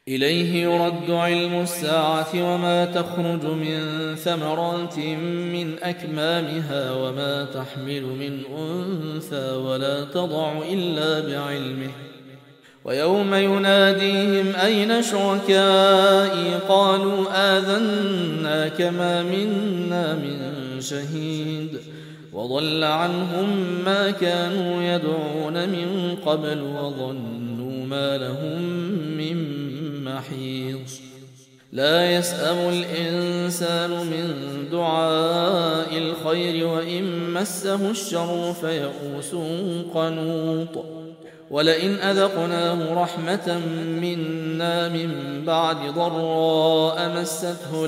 إليه يرد علم الساعة وما تخرج من ثمرات من أكمامها وما تحمل من أنثى ولا تضع إلا بعلمه ويوم يناديهم أين شركائي قالوا آذناك ما منا من شهيد وضل عنهم ما كانوا يدعون من قبل وظنوا ما لهم من محيص لا يسأم الإنسان من دعاء الخير وإن مسه الشر فيئوس قنوط ولئن أذقناه رحمة منا من بعد ضراء مسته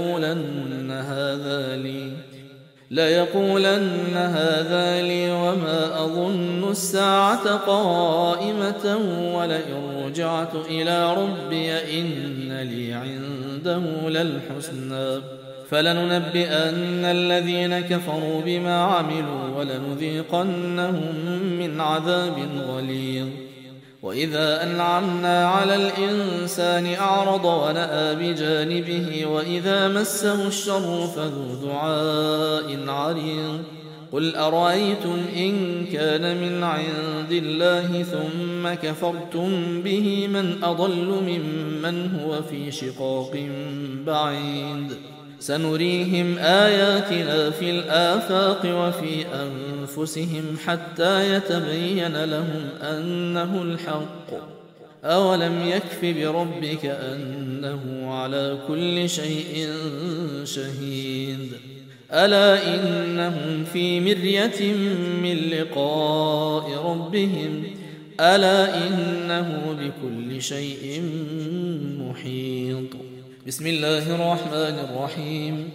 ليقولن هذا لي وما أظن الساعة قائمة ولئن رجعت إلى ربي إن لي عنده للحسنى فلننبئن الذين كفروا بما عملوا ولنذيقنهم من عذاب غليظ وإذا أنعمنا على الإنسان أعرض ونأى بجانبه وإذا مسه الشر فذو دعاء عريض قل أرأيتم إن كان من عند الله ثم كفرتم به من أضل ممن هو في شقاق بعيد سنريهم آياتنا في الآفاق وفي أنفسهم حتى يتبين لهم أنه الحق أولم يكف بربك أنه على كل شيء شهيد ألا إنهم في مرية من لقاء ربهم ألا إنه بكل شيء محيط بسم الله الرحمن الرحيم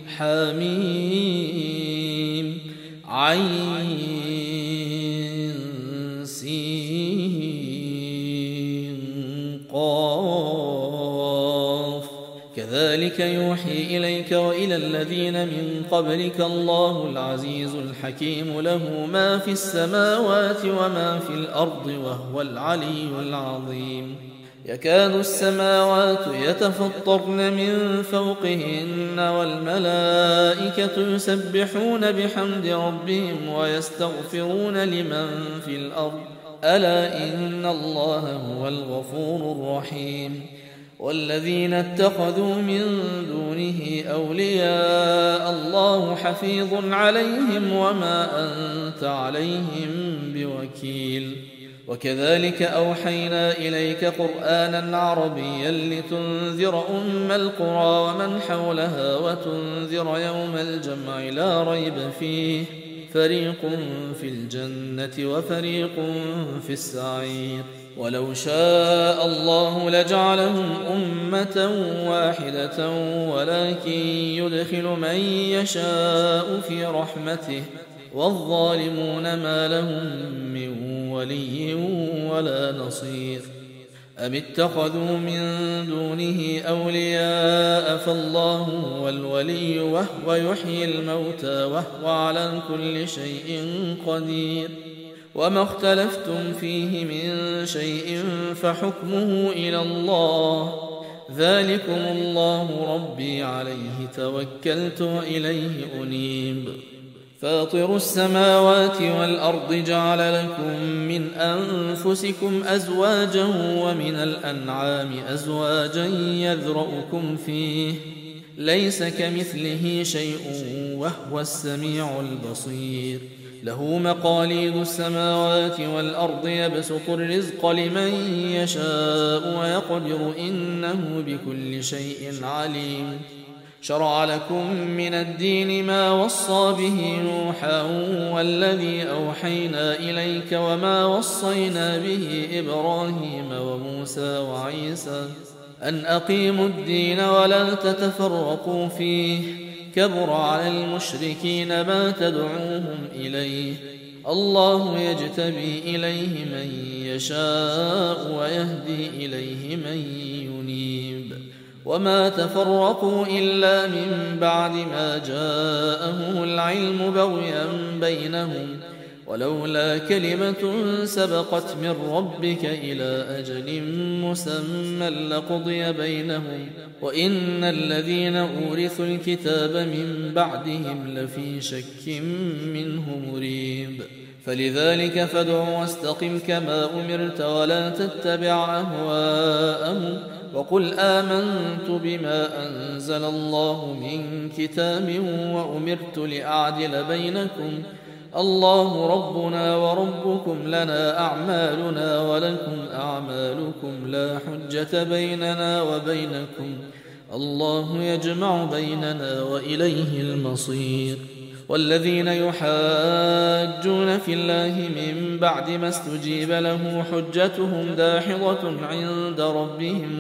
حميم عين سين قاف كذلك يوحي إليك وإلى الذين من قبلك الله العزيز الحكيم له ما في السماوات وما في الأرض وهو العلي العظيم يكاد السماوات يتفطرن من فوقهن والملائكة يسبحون بحمد ربهم ويستغفرون لمن في الأرض ألا إن الله هو الغفور الرحيم والذين اتخذوا من دونه أولياء الله حفيظ عليهم وما أنت عليهم بوكيل وكذلك أوحينا إليك قرآنا عربيا لتنذر أم القرى ومن حولها وتنذر يوم الجمع لا ريب فيه فريق في الجنة وفريق في السعير ولو شاء الله لجعلهم أمة واحدة ولكن يدخل من يشاء في رحمته والظالمون ما لهم من ولي ولا نصير أم اتخذوا من دونه أولياء فالله هو الولي وهو يحيي الموتى وهو على كل شيء قدير وما اختلفتم فيه من شيء فحكمه إلى الله ذلكم الله ربي عليه توكلت وإليه أنيب فاطر السماوات والأرض جعل لكم من أنفسكم أزواجا ومن الأنعام أزواجا يذرؤكم فيه ليس كمثله شيء وهو السميع البصير له مقاليد السماوات والأرض يبسط الرزق لمن يشاء ويقدر إنه بكل شيء عليم شرع لكم من الدين ما وصى به نوحا والذي أوحينا إليك وما وصينا به إبراهيم وموسى وعيسى أن أقيموا الدين ولا تتفرقوا فيه كبر على المشركين ما تدعوهم إليه الله يجتبي إليه من يشاء ويهدي إليه من ينيب وما تفرقوا إلا من بعد ما جاءهم العلم بغيا بينهم ولولا كلمة سبقت من ربك إلى أجل مسمى لقضي بينهم وإن الذين أورثوا الكتاب من بعدهم لفي شك منه مريب فلذلك فادع واستقم كما أمرت ولا تتبع أهواءهم وقل آمنت بما أنزل الله من كتاب وأمرت لأعدل بينكم الله ربنا وربكم لنا أعمالنا ولكم أعمالكم لا حجة بيننا وبينكم الله يجمع بيننا وإليه المصير والذين يحاجون في الله من بعد ما استجيب له حجتهم داحضة عند ربهم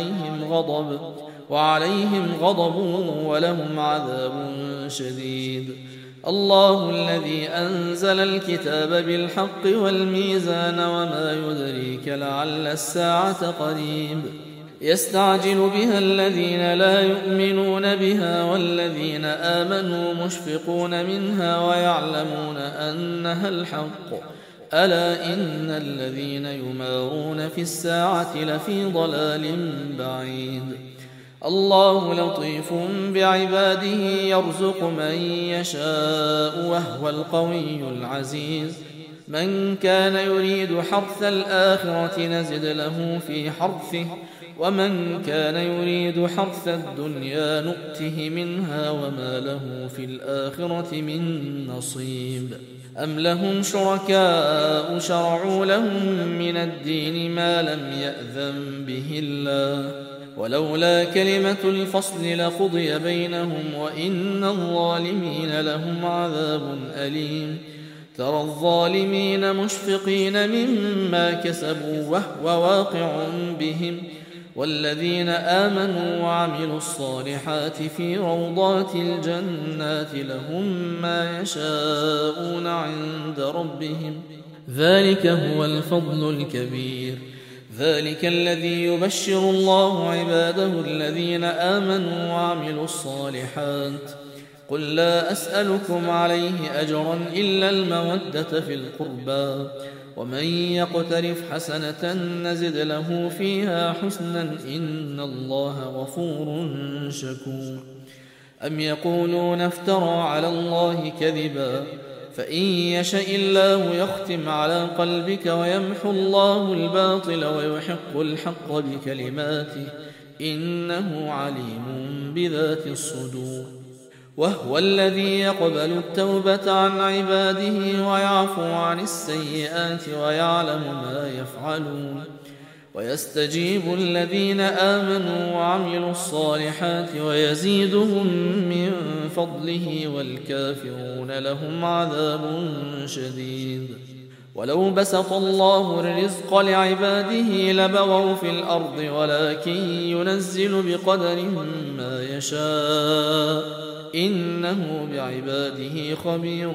وعليهم غضب ولهم عذاب شديد الله الذي أنزل الكتاب بالحق والميزان وما يدريك لعل الساعة قريب يستعجل بها الذين لا يؤمنون بها والذين آمنوا مشفقون منها ويعلمون أنها الحق ألا إن الذين يمارون في الساعة لفي ضلال بعيد الله لطيف بعباده يرزق من يشاء وهو القوي العزيز من كان يريد حرث الآخرة نزد له في حرثه ومن كان يريد حرث الدنيا نؤته منها وما له في الآخرة من نصيب أم لهم شركاء شرعوا لهم من الدين ما لم يأذن به الله ولولا كلمة الفصل لقضي بينهم وإن الظالمين لهم عذاب أليم ترى الظالمين مشفقين مما كسبوا وهو واقع بهم والذين آمنوا وعملوا الصالحات في روضات الجنات لهم ما يشاءون عند ربهم ذلك هو الفضل الكبير ذلك الذي يبشر الله عباده الذين آمنوا وعملوا الصالحات قل لا أسألكم عليه أجرا إلا المودة في القربى ومن يقترف حسنة نزد له فيها حسنا إن الله غفور شكور أم يقولون افترى على الله كذبا فإن يشاء الله يختم على قلبك ويمحو الله الباطل ويحق الحق بكلماته إنه عليم بذات الصدور وهو الذي يقبل التوبة عن عباده ويعفو عن السيئات ويعلم ما يفعلون ويستجيب الذين آمنوا وعملوا الصالحات ويزيدهم من فضله والكافرون لهم عذاب شديد ولو بسط الله الرزق لعباده لبغوا في الأرض ولكن ينزل بقدر ما يشاء إنه بعباده خبير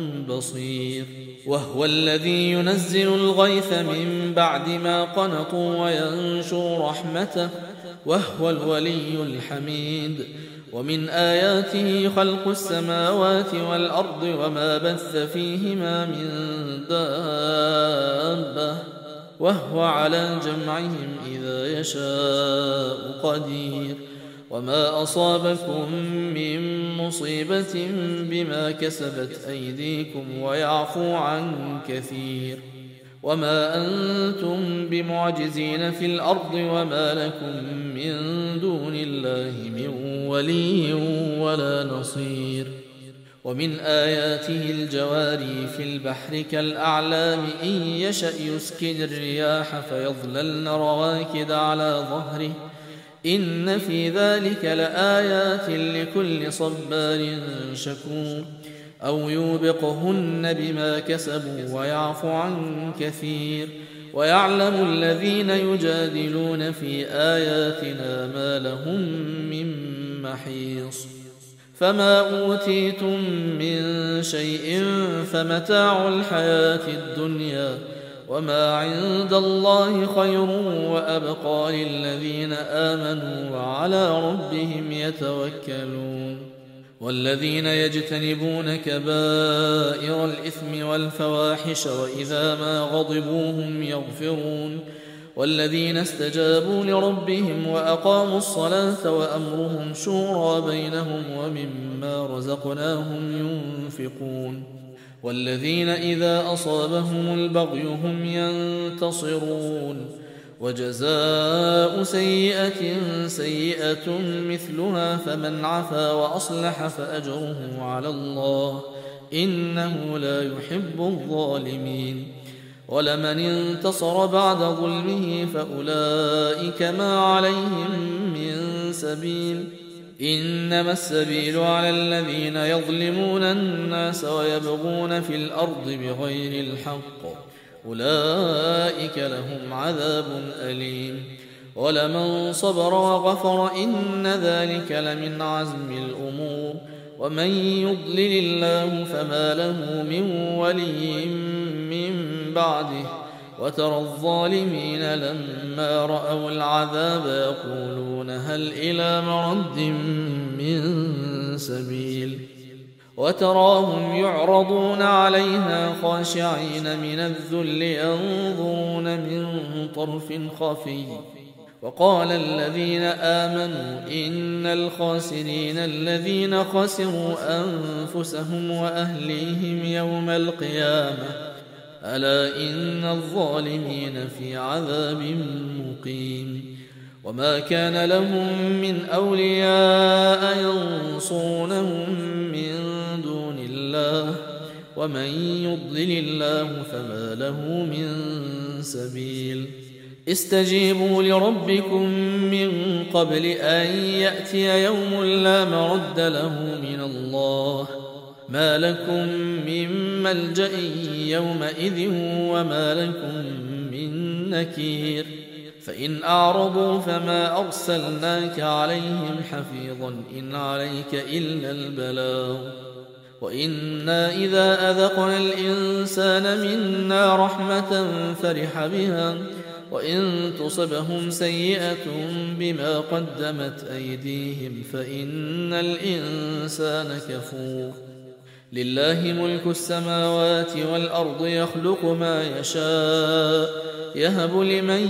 بصير وهو الذي ينزل الغيث من بعد ما قنطوا وينشر رحمته وهو الولي الحميد ومن آياته خلق السماوات والأرض وما بث فيهما من دابة وهو على جمعهم إذا يشاء قدير وما أصابكم من مصيبة بما كسبت أيديكم ويعفو عن كثير وما أنتم بمعجزين في الأرض وما لكم من دون الله من ولي ولا نصير ومن آياته الجواري في البحر كالأعلام إن يشأ يسكن الرياح فيظللن رواكد على ظهره إن في ذلك لآيات لكل صبار شكور أو يوبقهن بما كسبوا ويعفو عن كثير ويعلم الذين يجادلون في آياتنا ما لهم من محيص فما أوتيتم من شيء فمتاع الحياة الدنيا وما عند الله خير وأبقى للذين آمنوا وعلى ربهم يتوكلون والذين يجتنبون كبائر الإثم والفواحش وإذا ما غضبوا هم يغفرون والذين استجابوا لربهم وأقاموا الصلاة وأمرهم شورى بينهم ومما رزقناهم ينفقون والذين إذا أصابهم البغي هم ينتصرون وجزاء سيئة سيئة مثلها فمن عفا وأصلح فأجره على الله إنه لا يحب الظالمين ولمن انتصر بعد ظلمه فأولئك ما عليهم من سبيل إنما السبيل على الذين يظلمون الناس ويبغون في الأرض بغير الحق أولئك لهم عذاب أليم ولمن صبر وغفر إن ذلك لمن عزم الأمور ومن يضلل الله فما له من ولي من بعده وترى الظالمين لما رأوا العذاب يقولون هل إلى مرد من سبيل وتراهم يعرضون عليها خاشعين من الذل ينظرون من طرف خفي وقال الذين آمنوا إن الخاسرين الذين خسروا أنفسهم وأهليهم يوم القيامة ألا إن الظالمين في عذاب مقيم وما كان لهم من أولياء ينصرونهم من دون الله ومن يضلل الله فما له من سبيل استجيبوا لربكم من قبل أن يأتي يوم لا مرد له من الله ما لكم من ملجأ يومئذ وما لكم من نكير فإن أعرضوا فما أرسلناك عليهم حفيظا إن عليك إلا البلاغ وإنا إذا أذقنا الإنسان منا رحمة فرح بها وإن تصبهم سيئة بما قدمت أيديهم فإن الإنسان كفور لله ملك السماوات والأرض يخلق ما يشاء يهب لمن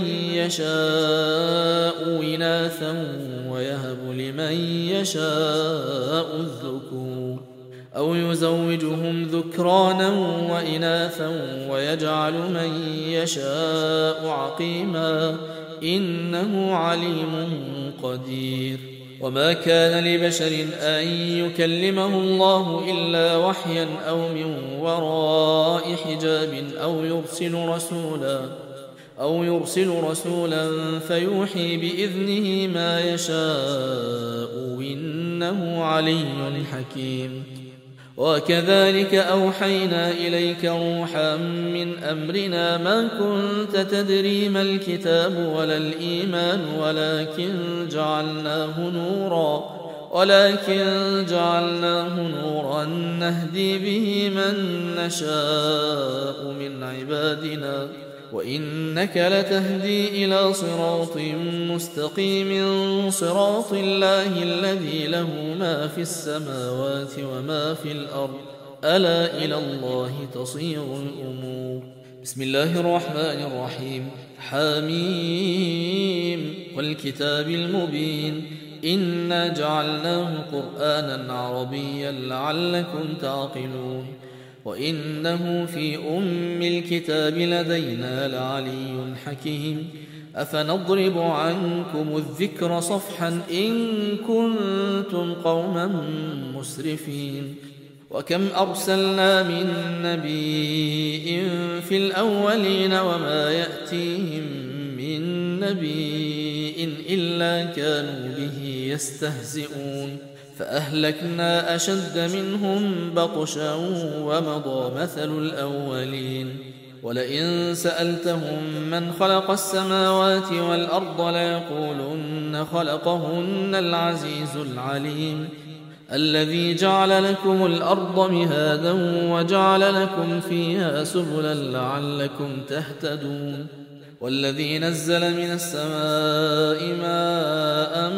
يشاء إناثا ويهب لمن يشاء الذكور أو يزوجهم ذكرانا وإناثا ويجعل من يشاء عقيما إنه عليم قدير وما كان لبشر أن يكلمه الله إلا وحيا أو من وراء حجاب أو يرسل رسولا فيوحي بإذنه ما يشاء إنه علي حكيم وكذلك أوحينا إليك روحا من أمرنا ما كنت تدري ما الكتاب ولا الإيمان ولكن جعلناه نورا نهدي به من نشاء من عبادنا وإنك لتهدي إلى صراط مستقيم صراط الله الذي له ما في السماوات وما في الأرض ألا إلى الله تصير الأمور بسم الله الرحمن الرحيم حميم والكتاب المبين إنا جعلناه قرآنا عربيا لعلكم تعقلون وإنه في أم الكتاب لدينا لعلي حكيم أفنضرب عنكم الذكر صفحا إن كنتم قوما مسرفين وكم أرسلنا من نبي في الأولين وما يأتيهم من نبي إلا كانوا به يستهزئون فأهلكنا أشد منهم بطشا ومضى مثل الأولين ولئن سألتهم من خلق السماوات والأرض ليقولن خلقهن العزيز العليم الذي جعل لكم الأرض مهادا وجعل لكم فيها سبلا لعلكم تهتدون والذي نزل من السماء ماء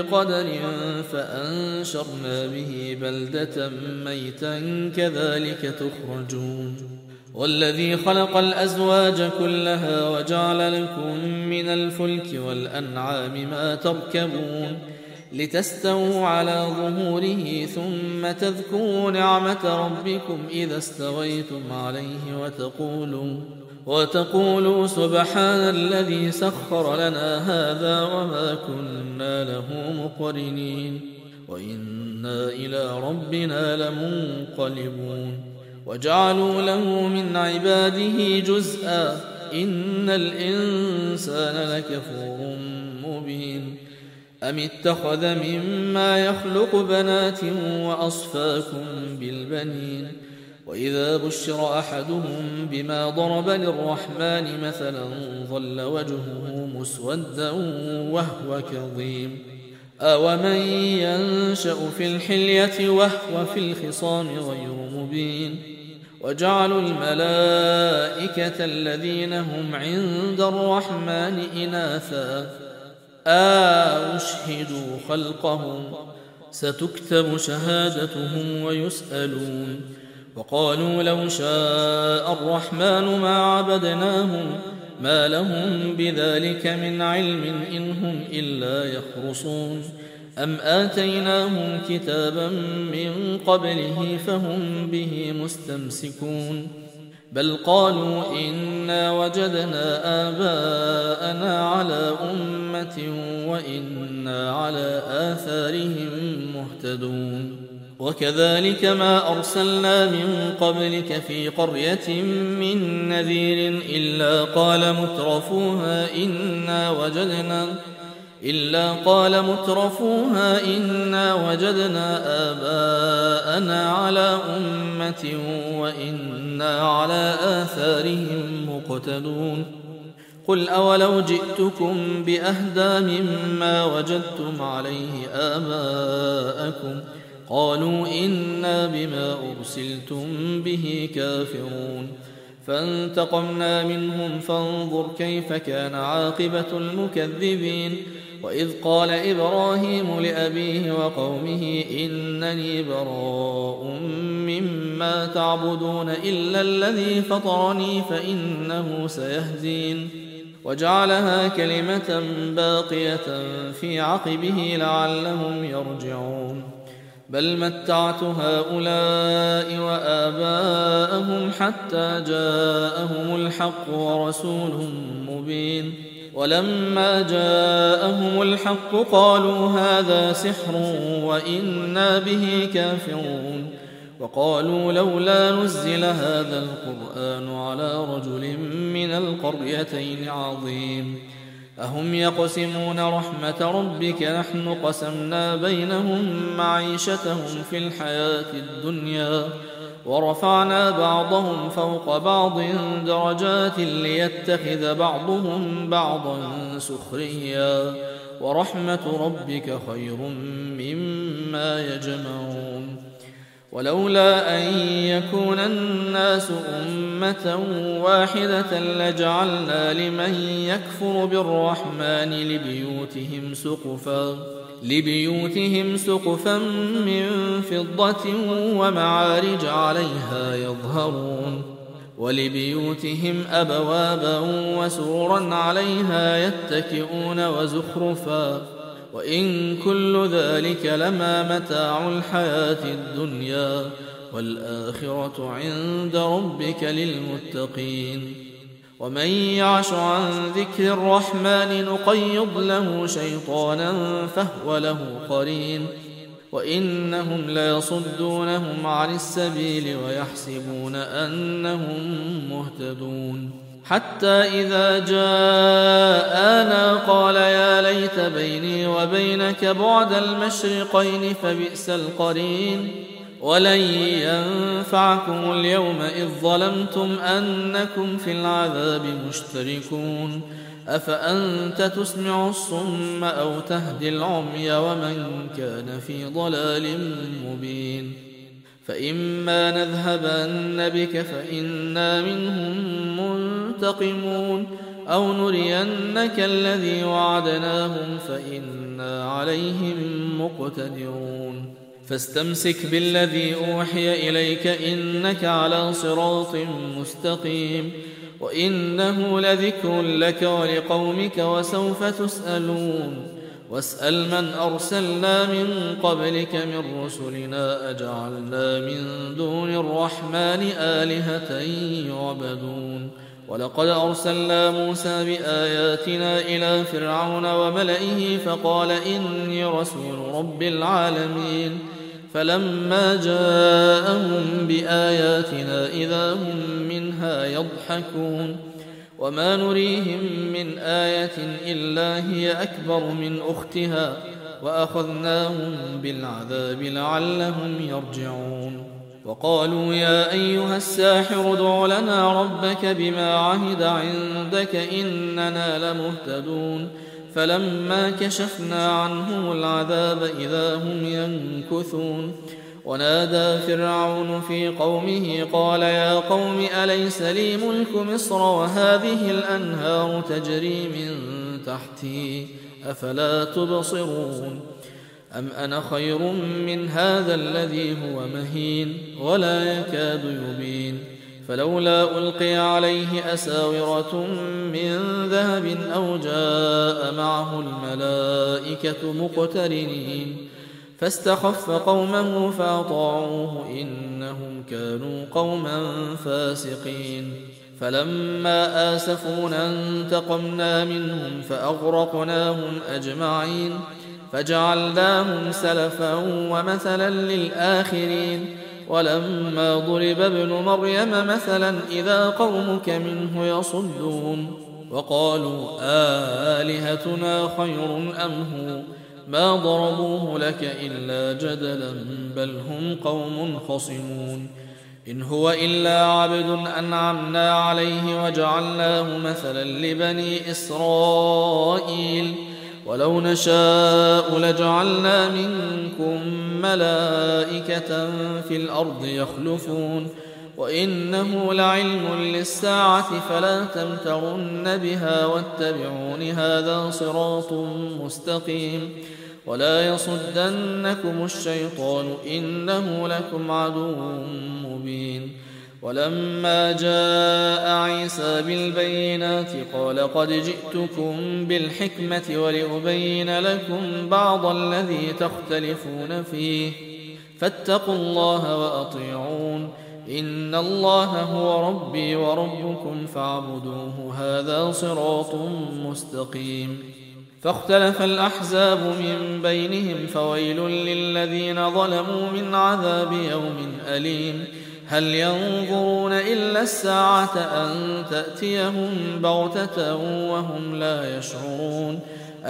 بقدر فأنشرنا به بلدة ميتا كذلك تخرجون. والذي خلق الأزواج كلها وجعل لكم من الفلك والأنعام ما تركبون لتستووا على ظهوره ثم تذكروا نعمة ربكم إذا استويتم عليه وتقولوا سبحان الذي سخر لنا هذا وما كنا له مقرنين وإنا إلى ربنا لمنقلبون. وجعلوا له من عباده جزءا إن الإنسان لكفور مبين. أم اتخذ مما يخلق بنات وأصفاكم بالبنين وإذا بشر أحدهم بما ضرب للرحمن مثلا ظل وجهه مسودا وهو كظيم. أومن ينشأ في الحلية وهو في الخصام غير مبين. وجعلوا الملائكة الذين هم عند الرحمن إناثا أشهدوا خلقهم ستكتب شهادتهم ويسألون. وقالوا لو شاء الرحمن ما عبدناهم ما لهم بذلك من علم إن هم إلا يخرصون. أم آتيناهم كتابا من قبله فهم به مستمسكون. بل قالوا إنا وجدنا آباءنا على أمة وإنا على آثارهم مهتدون. وكذلك ما أرسلنا من قبلك في قرية من نذير إلا قال مترفوها إنا وجدنا آباءنا على أمة وإنا على آثارهم مقتدون. قل أولو جئتكم بأهدى مما وجدتم عليه آباءكم قالوا إنا بما أرسلتم به كافرون. فانتقمنا منهم فانظر كيف كان عاقبة المكذبين. وإذ قال إبراهيم لأبيه وقومه إنني براء مما تعبدون إلا الذي فطرني فإنه سيهدين. وجعلها كلمة باقية في عقبه لعلهم يرجعون. بل متعت هؤلاء وآباءهم حتى جاءهم الحق ورسول مبين. ولما جاءهم الحق قالوا هذا سحر وإنا به كافرون. وقالوا لولا نزل هذا القرآن على رجل من القريتين عظيم. أهم يقسمون رحمة ربك نحن قسمنا بينهم معيشتهم في الحياة الدنيا ورفعنا بعضهم فوق بعض درجات ليتخذ بعضهم بعضا سخريا ورحمة ربك خير مما يجمعون. ولولا أن يكون الناس أمة واحدة لجعلنا لمن يكفر بالرحمن لبيوتهم سقفا من فضة ومعارج عليها يظهرون. ولبيوتهم أبوابا وسررا عليها يتكئون وزخرفا وإن كل ذلك لما متاع الحياة الدنيا والآخرة عند ربك للمتقين. ومن يعش عن ذكر الرحمن نقيض له شيطانا فهو له قرين. وإنهم ليصدونهم عن السبيل ويحسبون أنهم مهتدون. حتى إذا جاءنا قال يا ليت بيني وبينك بعد المشرقين فبئس القرين. ولن ينفعكم اليوم إذ ظلمتم أنكم في العذاب مشتركون. أفأنت تسمع الصم أو تهدي العمي ومن كان في ضلال مبين. فإما نذهبن بك فإنا منهم منتقمون أو نرينك الذي وعدناهم فإنا وإنا عليهم مقتدرون فاستمسك بالذي أوحي إليك إنك على صراط مستقيم وإنه لذكر لك ولقومك وسوف تسألون واسأل من أرسلنا من قبلك من رسلنا أجعلنا من دون الرحمن آلهة يعبدون ولقد أرسلنا موسى بآياتنا إلى فرعون وملئه فقال إني رسول رب العالمين فلما جاءهم بآياتنا إذا هم منها يضحكون وما نريهم من آية إلا هي أكبر من أختها وأخذناهم بالعذاب لعلهم يرجعون وقالوا يا أيها الساحر ادع لنا ربك بما عهد عندك إننا لمهتدون فلما كشفنا عنهم العذاب إذا هم ينكثون ونادى فرعون في قومه قال يا قوم أليس لي ملك مصر وهذه الأنهار تجري من تحتي أفلا تبصرون أم أنا خير من هذا الذي هو مهين ولا يكاد يبين فلولا ألقي عليه أساورة من ذهب أو جاء معه الملائكة مقترنين فاستخف قومه فأطاعوه إنهم كانوا قوما فاسقين فلما آسفونا انتقمنا منهم فأغرقناهم أجمعين فجعلناهم سلفا ومثلا للآخرين ولما ضرب ابن مريم مثلا إذا قومك منه يصدون وقالوا آلهتنا خير أم هو ما ضربوه لك إلا جدلا بل هم قوم خصمون إن هو إلا عبد أنعمنا عليه وجعلناه مثلا لبني إسرائيل ولو نشاء لجعلنا منكم ملائكة في الأرض يخلفون وإنه لعلم للساعة فلا تمترن بها واتبعون هذا صراط مستقيم ولا يصدنكم الشيطان إنه لكم عدو مبين ولما جاء عيسى بالبينات قال قد جئتكم بالحكمة ولأبين لكم بعض الذي تختلفون فيه فاتقوا الله وأطيعون إن الله هو ربي وربكم فاعبدوه هذا صراط مستقيم فاختلف الأحزاب من بينهم فويل للذين ظلموا من عذاب يوم أليم هل ينظرون إلا الساعة أن تأتيهم بغتة وهم لا يشعرون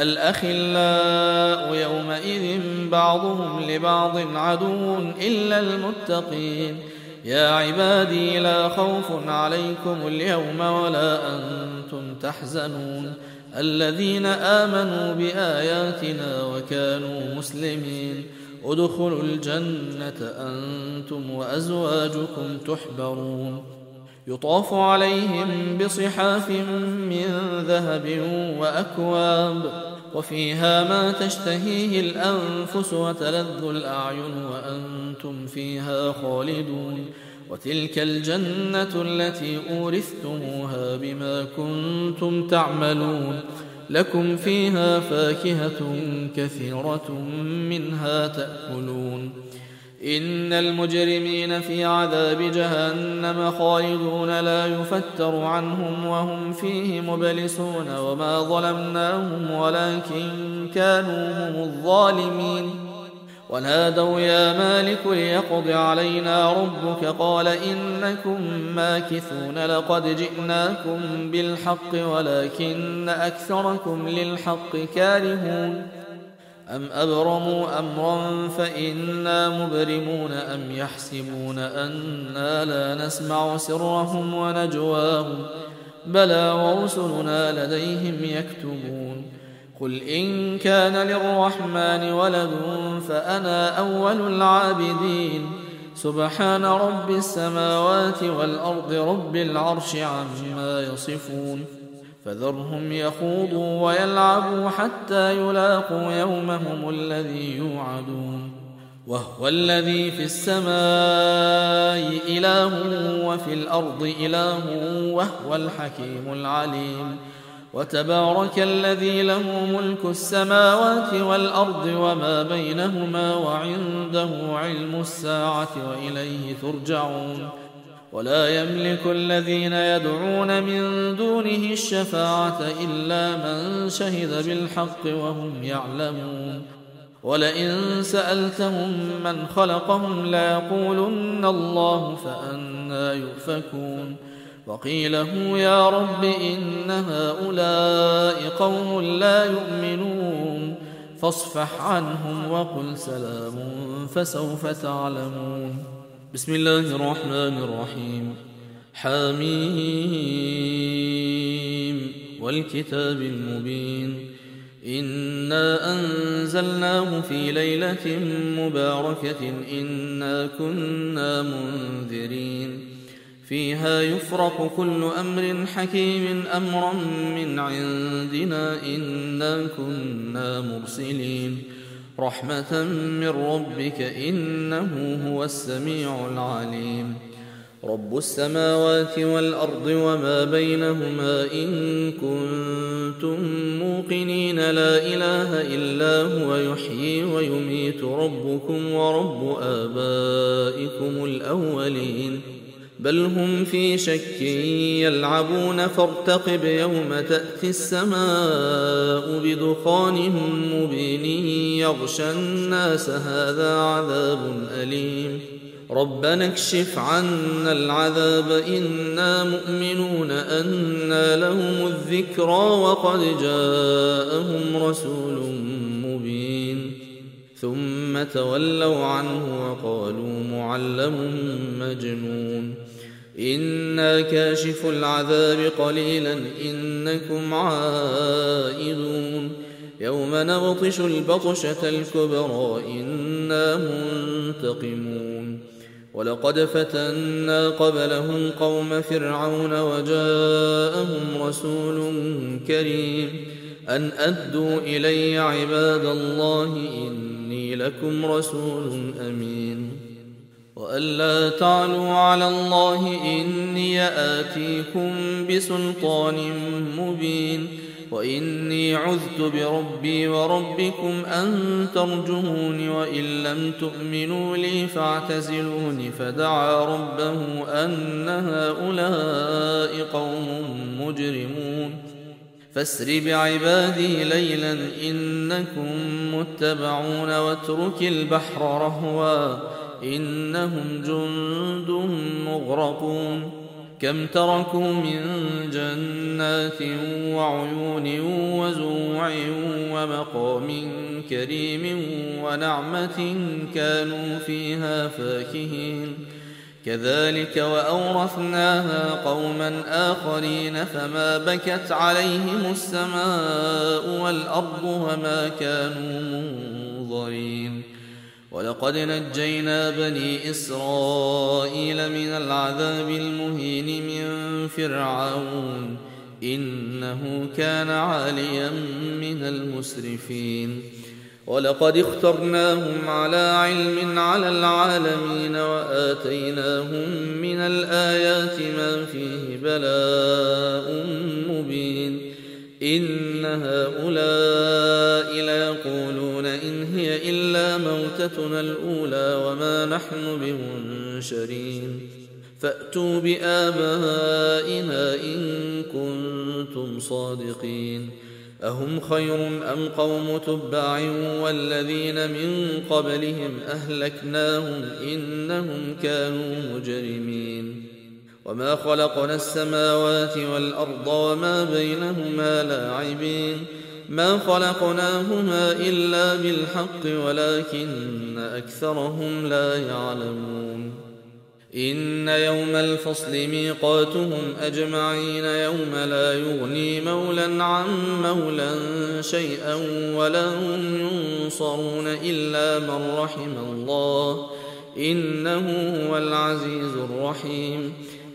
الأخلاء يومئذ بعضهم لبعض عدو إلا المتقين يا عبادي لا خوف عليكم اليوم ولا أنتم تحزنون الذين آمنوا بآياتنا وكانوا مسلمين ادخلوا الجنة أنتم وأزواجكم تحبرون يطاف عليهم بصحاف من ذهب وأكواب وفيها ما تشتهيه الأنفس وتلذ الأعين وأنتم فيها خالدون وتلك الجنة التي أورثتموها بما كنتم تعملون لكم فيها فاكهة كثيرة منها تأكلون إن المجرمين في عذاب جهنم خالدون لا يفتر عنهم وهم فيه مبلسون وما ظلمناهم ولكن كانوا هم الظالمين ونادوا يا مالك ليقض علينا ربك قال إنكم ماكثون لقد جئناكم بالحق ولكن أكثركم للحق كارهون أم أبرموا أمرا فإنا مبرمون أم يحسبون أنا لا نسمع سرهم ونجواهم بلى ورسلنا لديهم يكتبون قل إن كان للرحمن ولد فأنا أول العابدين سبحان رب السماوات والأرض رب العرش عما يصفون فذرهم يخوضوا ويلعبوا حتى يلاقوا يومهم الذي يوعدون وهو الذي في السماء إله وفي الأرض إله وهو الحكيم العليم وتبارك الذي له ملك السماوات والأرض وما بينهما وعنده علم الساعة وإليه ترجعون ولا يملك الذين يدعون من دونه الشفاعة إلا من شهد بالحق وهم يعلمون ولئن سألتهم من خلقهم ليقولن الله فأنى يؤفكون وقيله يا رب إن هؤلاء قوم لا يؤمنون فاصفح عنهم وقل سلام فسوف تعلمون. بسم الله الرحمن الرحيم. حميم والكتاب المبين إنا أنزلناه في ليلة مباركة إنا كنا منذرين فيها يفرق كل أمر حكيم أمرا من عندنا إنا كنا مرسلين رحمة من ربك إنه هو السميع العليم رب السماوات والأرض وما بينهما إن كنتم موقنين لا إله إلا هو يحيي ويميت ربكم ورب آبائكم الأولين بل هم في شك يلعبون فارتقب يوم تأتي السماء بدخان مبين يغشى الناس هذا عذاب أليم ربنا اكشف عنا العذاب إنا مؤمنون أنى لهم الذكرى وقد جاءهم رسول مبين ثم تولوا عنه وقالوا معلم مجنون إنا كاشف العذاب قليلا إنكم عائدون يوم نبطش البطشة الكبرى إنا منتقمون ولقد فتنا قبلهم قوم فرعون وجاءهم رسول كريم أن أدوا إلي عباد الله إني لكم رسول أمين وألا تعلوا على الله إني آتيكم بسلطان مبين وإني عذت بربي وربكم أن ترجمون وإن لم تؤمنوا لي فاعتزلون فدعا ربه أن هؤلاء قوم مجرمون فاسر بعبادي ليلا إنكم متبعون واترك البحر رهوا إنهم جند مغرقون كم تركوا من جنات وعيون وزروع ومقام كريم ونعمة كانوا فيها فاكهين كذلك وأورثناها قوما آخرين فما بكت عليهم السماء والأرض وما كانوا منظرين ولقد نجينا بني إسرائيل من العذاب المهين من فرعون إنه كان عاليا من المسرفين ولقد اخترناهم على علم على العالمين وآتيناهم من الآيات ما فيه بلاء مبين إن هؤلاء ليقولون إن هي إلا موتتنا الأولى وما نحن بمنشرين فأتوا بآبائنا إن كنتم صادقين أهم خير أم قوم تبع والذين من قبلهم أهلكناهم إنهم كانوا مجرمين وما خلقنا السماوات والأرض وما بينهما لاعبين ما خلقناهما إلا بالحق ولكن أكثرهم لا يعلمون إن يوم الفصل ميقاتهم أجمعين يوم لا يغني مولا عن مولا شيئا ولا هم ينصرون إلا من رحم الله إنه هو العزيز الرحيم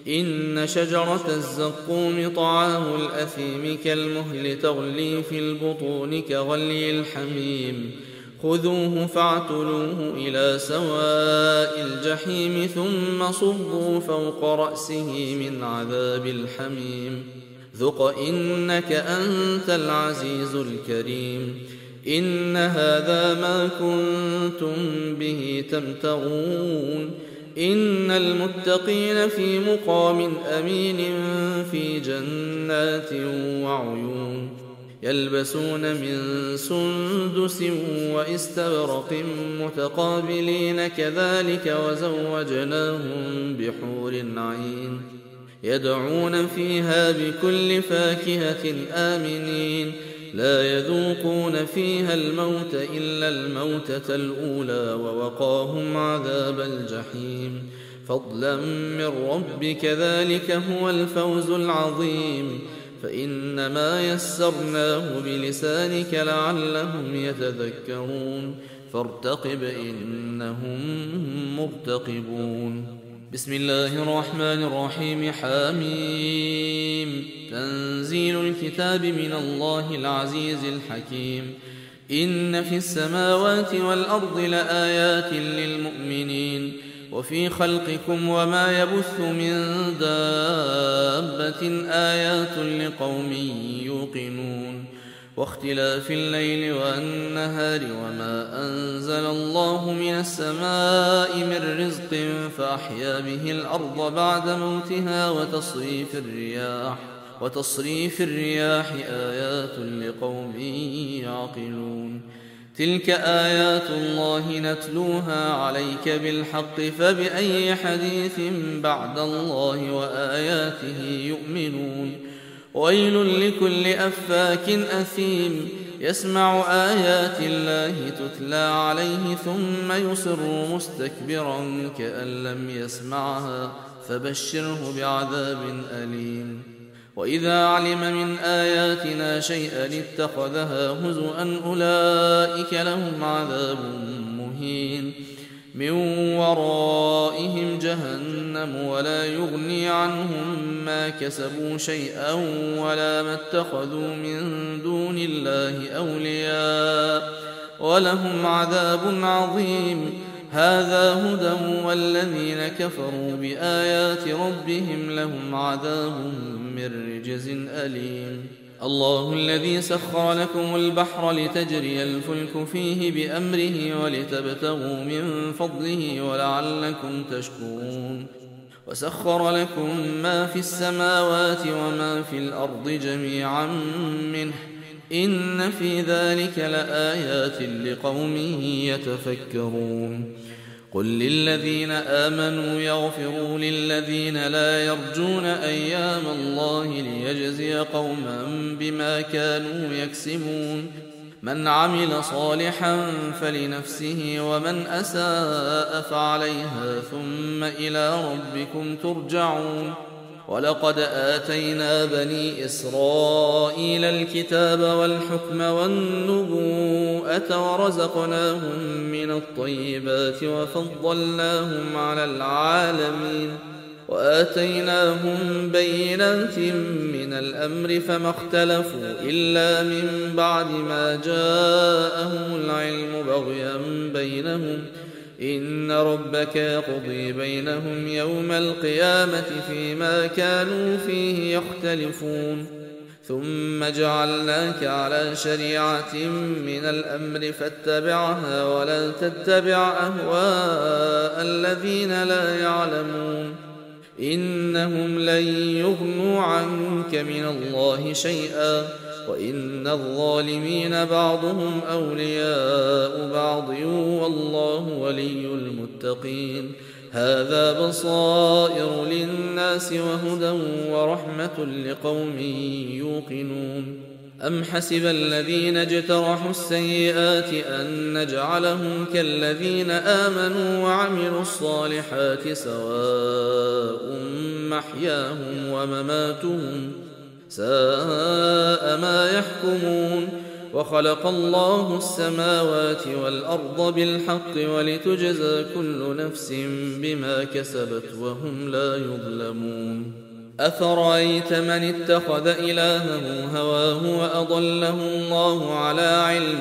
إن شجرة الزقوم طعام الأثيم كالمهل تغلي في البطون كغلي الحميم خذوه فاعتلوه إلى سواء الجحيم ثم صبوا فوق رأسه من عذاب الحميم ذق إنك أنت العزيز الكريم إن هذا ما كنتم به تمترون إن المتقين في مقام أمين في جنات وعيون يلبسون من سندس واستبرق متقابلين كذلك وزوجناهم بحور عين يدعون فيها بكل فاكهة آمنين لا يذوقون فيها الموت إلا الموتة الأولى ووقاهم عذاب الجحيم فضلا من ربك ذلك هو الفوز العظيم فإنما يسرناه بلسانك لعلهم يتذكرون فارتقب إنهم مرتقبون بسم الله الرحمن الرحيم حميم تنزيل الكتاب من الله العزيز الحكيم إن في السماوات والأرض لآيات للمؤمنين وفي خلقكم وما يبث من دابة آيات لقوم يوقنون واختلاف الليل والنهار وما أنزل الله من السماء من رزق فأحيا به الأرض بعد موتها وتصريف الرياح آيات لقوم يعقلون تلك آيات الله نتلوها عليك بالحق فبأي حديث بعد الله وآياته يؤمنون ويل لكل أفاك أثيم يسمع آيات الله تتلى عليه ثم يصر مستكبرا كأن لم يسمعها فبشره بعذاب أليم وإذا علم من آياتنا شيئا اتخذها هزؤا أولئك لهم عذاب مهين من ورائهم جهنم ولا يغني عنهم ما كسبوا شيئا ولا ما اتخذوا من دون الله أولياء ولهم عذاب عظيم هذا هدى والذين كفروا بآيات ربهم لهم عذاب من رجز أليم الله الذي سخر لكم البحر لتجري الفلك فيه بأمره ولتبتغوا من فضله ولعلكم تشكرون وسخر لكم ما في السماوات وما في الأرض جميعا منه إن في ذلك لآيات لقوم يتفكرون قل للذين آمنوا يغفروا للذين لا يرجون أيام الله ليجزي قوما بما كانوا يكسبون من عمل صالحا فلنفسه ومن أساء فعليها ثم إلى ربكم ترجعون ولقد آتينا بني إسرائيل الكتاب والحكم والنبوءة ورزقناهم من الطيبات وفضلناهم على العالمين وآتيناهم بينات من الأمر فما اختلفوا إلا من بعد ما جاءهم العلم بغيا بينهم إن ربك يقضي بينهم يوم القيامة فيما كانوا فيه يختلفون ثم جعلناك على شريعة من الأمر فاتبعها ولا تتبع أهواء الذين لا يعلمون إنهم لن يغنوا عنك من الله شيئا وإن الظالمين بعضهم أولياء بعض والله ولي المتقين هذا بصائر للناس وهدى ورحمة لقوم يوقنون أم حسب الذين اجترحوا السيئات أن نجعلهم كالذين آمنوا وعملوا الصالحات سواء محياهم ومماتهم ساء ما يحكمون وخلق الله السماوات والأرض بالحق ولتجزى كل نفس بما كسبت وهم لا يظلمون أفرأيت من اتخذ إلهه هواه وأضله الله على علم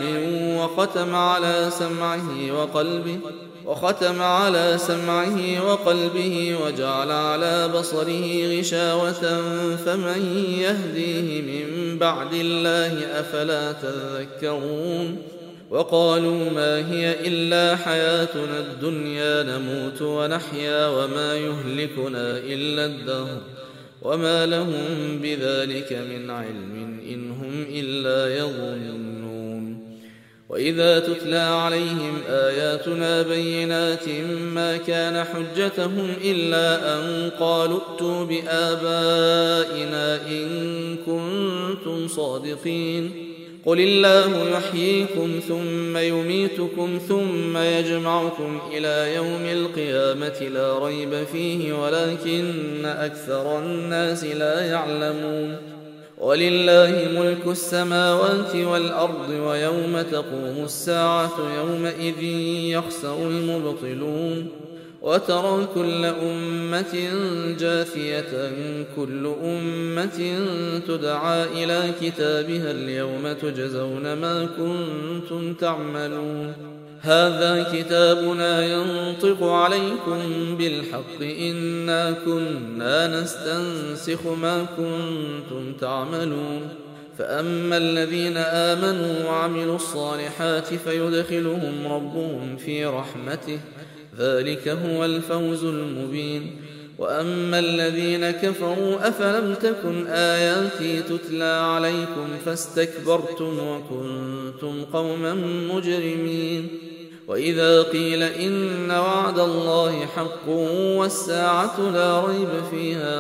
وختم على سمعه وقلبه وجعل على بصره غشاوة فمن يهديه من بعد الله أفلا تذكرون وقالوا ما هي إلا حياتنا الدنيا نموت ونحيا وما يهلكنا إلا الدهر وما لهم بذلك من علم إن هم إلا يظنون وإذا تتلى عليهم آياتنا بينات ما كان حجتهم إلا أن قالوا ائتوا بآبائنا إن كنتم صادقين قل الله يحييكم ثم يميتكم ثم يجمعكم إلى يوم القيامة لا ريب فيه ولكن أكثر الناس لا يعلمون ولله ملك السماوات والأرض ويوم تقوم الساعة يومئذ يخسر المبطلون وترى كل أمة جاثية كل أمة تدعى إلى كتابها اليوم تجزون ما كنتم تعملون هذا كتابنا ينطق عليكم بالحق إنا كنا نستنسخ ما كنتم تعملون فأما الذين آمنوا وعملوا الصالحات فيدخلهم ربهم في رحمته ذلك هو الفوز المبين وأما الذين كفروا أفلم تكن آياتي تتلى عليكم فاستكبرتم وكنتم قوما مجرمين وإذا قيل إن وعد الله حق والساعة لا ريب فيها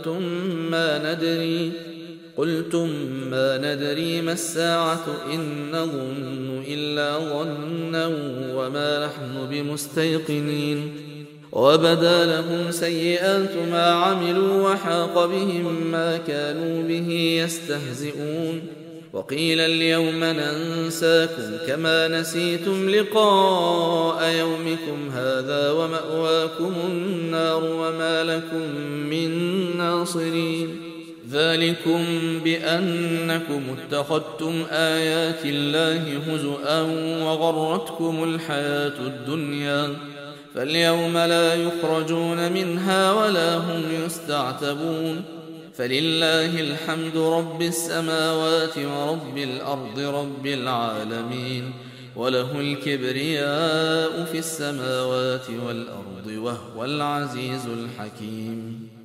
قلتم ما ندري ما الساعة إن نظن إلا ظنا وما نحن بمستيقنين وبدا لهم سيئات ما عملوا وحاق بهم ما كانوا به يستهزئون وقيل اليوم ننساكم كما نسيتم لقاء يومكم هذا ومأواكم النار وما لكم من ناصرين ذلكم بأنكم اتخذتم آيات الله هزؤا وغرتكم الحياة الدنيا فاليوم لا يخرجون منها ولا هم يستعتبون فلله الحمد رب السماوات ورب الأرض رب العالمين وله الكبرياء في السماوات والأرض وهو العزيز الحكيم